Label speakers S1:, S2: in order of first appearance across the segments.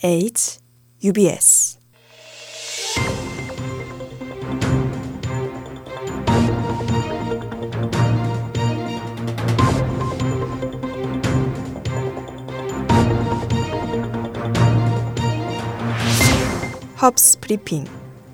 S1: H, UBS. 헙스 브리핑.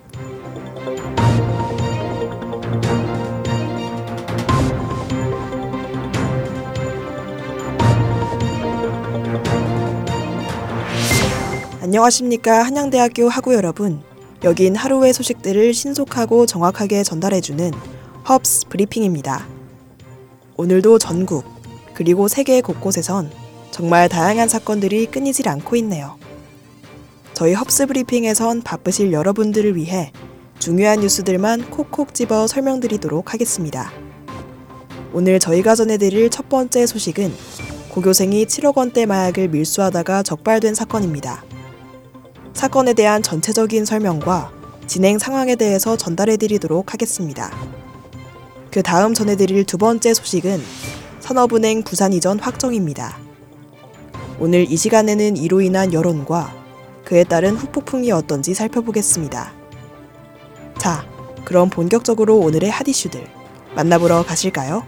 S1: 안녕하십니까 한양대학교 학우 여러분. 여긴 하루의 소식들을 신속하고 정확하게 전달해주는 헙스 브리핑입니다. 오늘도 전국 그리고 세계 곳곳에선 정말 다양한 사건들이 끊이질 않고 있네요. 저희 헙스 브리핑에선 바쁘실 여러분들을 위해 중요한 뉴스들만 콕콕 집어 설명드리도록 하겠습니다. 오늘 저희가 전해드릴 첫 번째 소식은 고교생이 7억 원대 마약을 밀수하다가 적발된 사건입니다. 사건에 대한 전체적인 설명과 진행 상황에 대해서 전달해드리도록 하겠습니다. 그 다음 전해드릴 두 번째 소식은 산업은행 부산 이전 확정입니다. 오늘 이 시간에는 이로 인한 여론과 그에 따른 후폭풍이 어떤지 살펴보겠습니다. 자, 그럼 본격적으로 오늘의 핫 이슈들 만나보러 가실까요?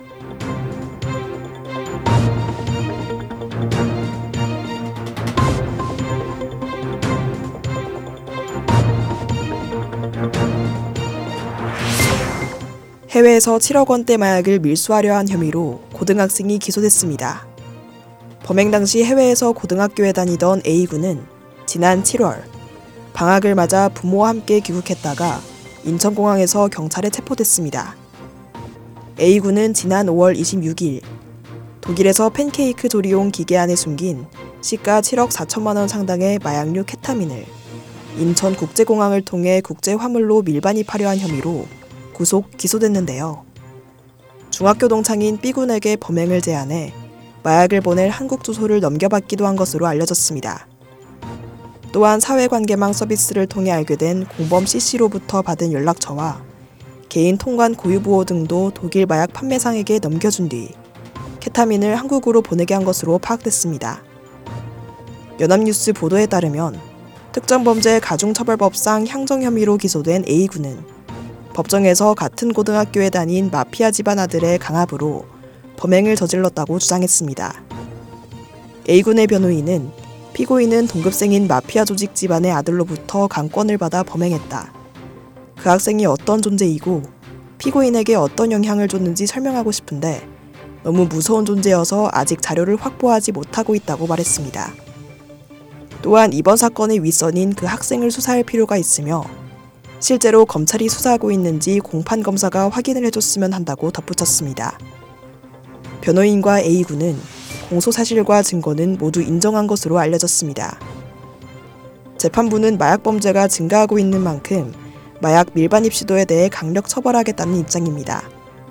S1: 해외에서 7억 원대 마약을 밀수하려 한 혐의로 고등학생이 기소됐습니다. 범행 당시 해외에서 고등학교에 다니던 A군은 지난 7월 방학을 맞아 부모와 함께 귀국했다가 인천공항에서 경찰에 체포됐습니다. A군은 지난 5월 26일 독일에서 팬케이크 조리용 기계 안에 숨긴 시가 7억 4천만 원 상당의 마약류 케타민을 인천국제공항을 통해 국제화물로 밀반입하려 한 혐의로 구속 기소됐는데요. 중학교 동창인 B군에게 범행을 제안해 마약을 보낼 한국 주소를 넘겨받기도 한 것으로 알려졌습니다. 또한 사회관계망 서비스를 통해 알게 된 공범 C씨로부터 받은 연락처와 개인 통관 고유부호 등도 독일 마약 판매상에게 넘겨준 뒤 케타민을 한국으로 보내게 한 것으로 파악됐습니다. 연합뉴스 보도에 따르면 특정범죄 가중처벌법상 향정 혐의로 기소된 A군은 법정에서 같은 고등학교에 다닌 마피아 집안 아들의 강압으로 범행을 저질렀다고 주장했습니다. A군의 변호인은 피고인은 동급생인 마피아 조직 집안의 아들로부터 강권을 받아 범행했다. 그 학생이 어떤 존재이고 피고인에게 어떤 영향을 줬는지 설명하고 싶은데 너무 무서운 존재여서 아직 자료를 확보하지 못하고 있다고 말했습니다. 또한 이번 사건의 윗선인 그 학생을 수사할 필요가 있으며 실제로 검찰이 수사하고 있는지 공판검사가 확인을 해줬으면 한다고 덧붙였습니다. 변호인과 A군은 공소사실과 증거는 모두 인정한 것으로 알려졌습니다. 재판부는 마약 범죄가 증가하고 있는 만큼 마약 밀반입 시도에 대해 강력 처벌하겠다는 입장입니다.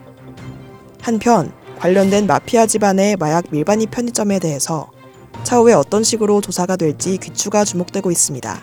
S1: 한편 관련된 마피아 집안의 마약 밀반입 편의점에 대해서 차후에 어떤 식으로 조사가 될지 귀추가 주목되고 있습니다.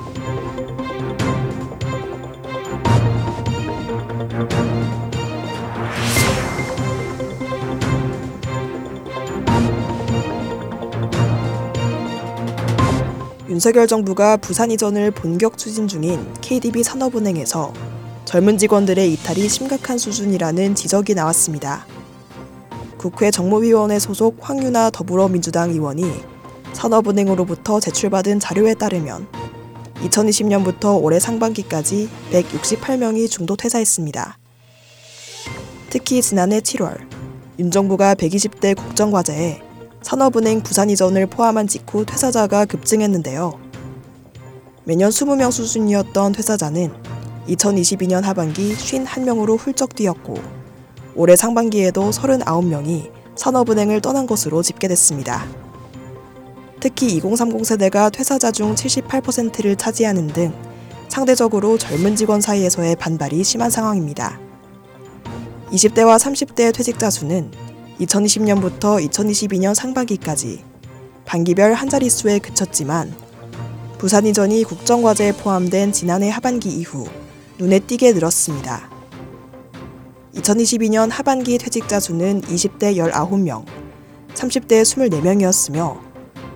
S1: 윤석열 정부가 부산 이전을 본격 추진 중인 KDB 산업은행에서 젊은 직원들의 이탈이 심각한 수준이라는 지적이 나왔습니다. 국회 정무위원회 소속 황유나 더불어민주당 의원이 산업은행으로부터 제출받은 자료에 따르면 2020년부터 올해 상반기까지 168명이 중도 퇴사했습니다. 특히 지난해 7월 윤 정부가 120대 국정과제에 산업은행 부산 이전을 포함한 직후 퇴사자가 급증했는데요. 매년 20명 수준이었던 퇴사자는 2022년 하반기 51명으로 훌쩍 뛰었고 올해 상반기에도 39명이 산업은행을 떠난 것으로 집계됐습니다. 특히 2030 세대가 퇴사자 중 78%를 차지하는 등 상대적으로 젊은 직원 사이에서의 반발이 심한 상황입니다. 20대와 30대 퇴직자 수는 2020년부터 2022년 상반기까지 반기별 한 자릿수에 그쳤지만 부산 이전이 국정과제에 포함된 지난해 하반기 이후 눈에 띄게 늘었습니다. 2022년 하반기 퇴직자 수는 20대 19명, 30대 24명이었으며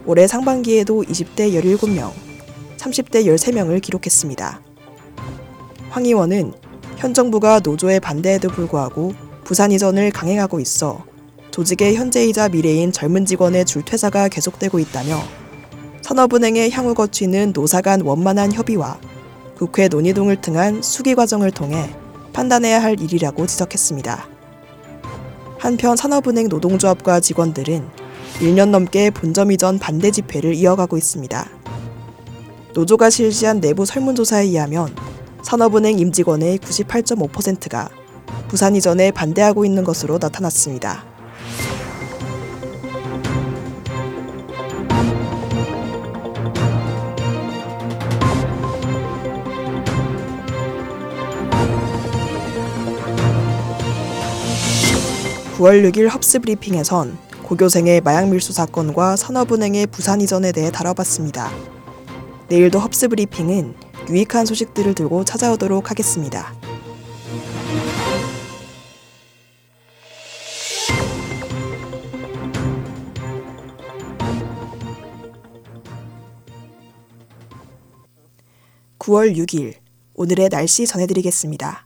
S1: 올해 상반기에도 20대 17명, 30대 13명을 기록했습니다. 황 의원은 현 정부가 노조의 반대에도 불구하고 부산 이전을 강행하고 있어 조직의 현재이자 미래인 젊은 직원의 줄퇴사가 계속되고 있다며 산업은행의 향후 거취는 노사 간 원만한 협의와 국회 논의 등을 통한 수기 과정을 통해 판단해야 할 일이라고 지적했습니다. 한편 산업은행 노동조합과 직원들은 1년 넘게 본점 이전 반대 집회를 이어가고 있습니다. 노조가 실시한 내부 설문조사에 의하면 산업은행 임직원의 98.5%가 부산 이전에 반대하고 있는 것으로 나타났습니다. (9월 6일) 헙스 브리핑에선 고교생의 마약 밀수 사건과 산업은행의 부산 이전에 대해 다뤄봤습니다. 내일도 헙스 브리핑은 유익한 소식들을 들고 찾아오도록 하겠습니다. (9월 6일) 오늘의 날씨 전해드리겠습니다.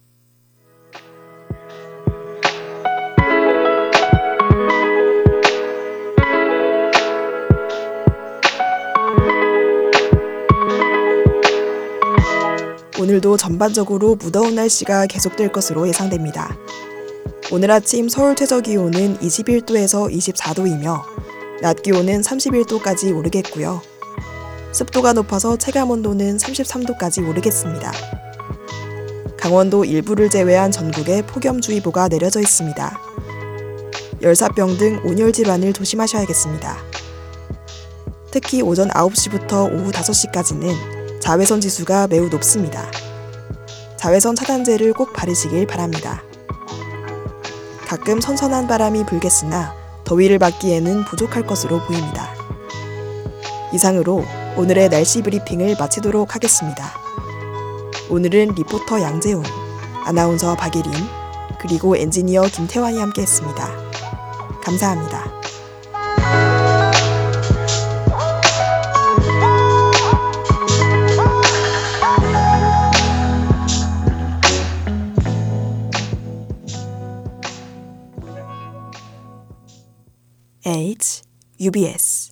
S1: 오늘도 전반적으로 무더운 날씨가 계속될 것으로 예상됩니다. 오늘 아침 서울 최저기온은 21도에서 24도이며 낮 기온은 31도까지 오르겠고요. 습도가 높아서 체감온도는 33도까지 오르겠습니다. 강원도 일부를 제외한 전국에 폭염주의보가 내려져 있습니다. 열사병 등 온열 질환을 조심하셔야겠습니다. 특히 오전 9시부터 오후 5시까지는 자외선 지수가 매우 높습니다. 자외선 차단제를 꼭 바르시길 바랍니다. 가끔 선선한 바람이 불겠으나 더위를 막기에는 부족할 것으로 보입니다. 이상으로 오늘의 날씨 브리핑을 마치도록 하겠습니다. 오늘은 리포터 양재훈, 아나운서 박예린, 그리고 엔지니어 김태환이 함께했습니다. 감사합니다. UBS